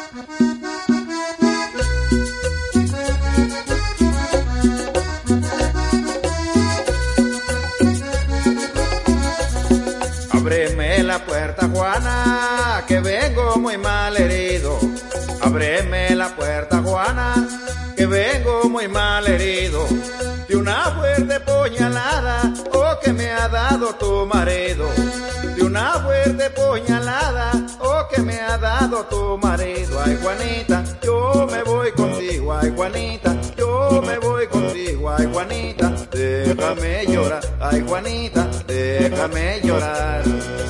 Ábreme la puerta, Juana, que vengo muy mal herido. Ábreme la puerta, Juana, que vengo muy mal herido. De una fuerte puñalada, oh, que me ha dado tu marido. De una fuerte puñalada, oh, que me ha dado tu marido. Ay, Juanita, yo me voy contigo. Ay, Juanita, yo me voy contigo. Ay, Juanita, déjame llorar. Ay, Juanita, déjame llorar.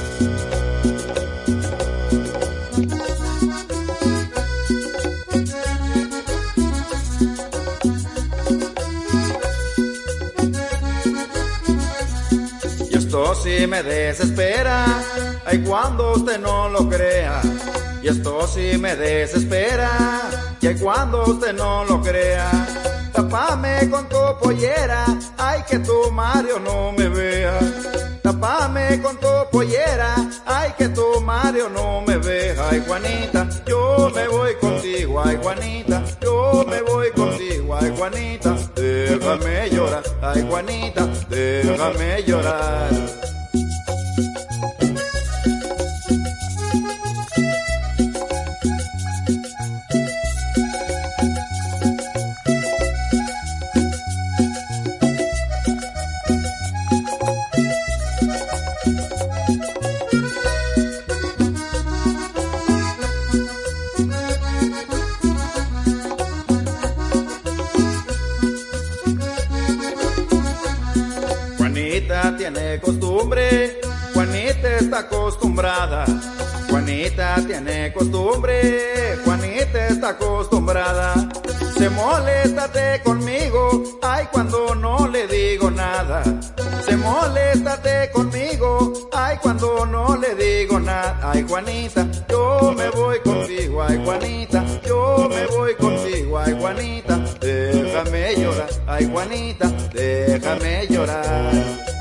Y esto sí me desespera, ay, cuando usted no lo crea. Y esto sí me desespera, y ay, cuando usted no lo crea. Tápame con tu pollera, ay, que tu Mario no me vea. Tápame con tu pollera, ay, que tu Mario no me vea. Ay, Juanita, yo me voy contigo. Ay, Juanita, yo me voy contigo. Ay, Juanita, déjame llorar. Ay, Juanita, déjame llorar. Juanita tiene costumbre, Juanita está acostumbrada. Juanita tiene costumbre, Juanita está acostumbrada. Se moléstate conmigo, ay, cuando no le digo nada. Se moléstate conmigo, ay, cuando no le digo nada. Ay, Juanita, yo me voy contigo. Ay, Juanita, yo me voy contigo. Ay, Juanita, déjame llorar. Ay, Juanita, déjame llorar.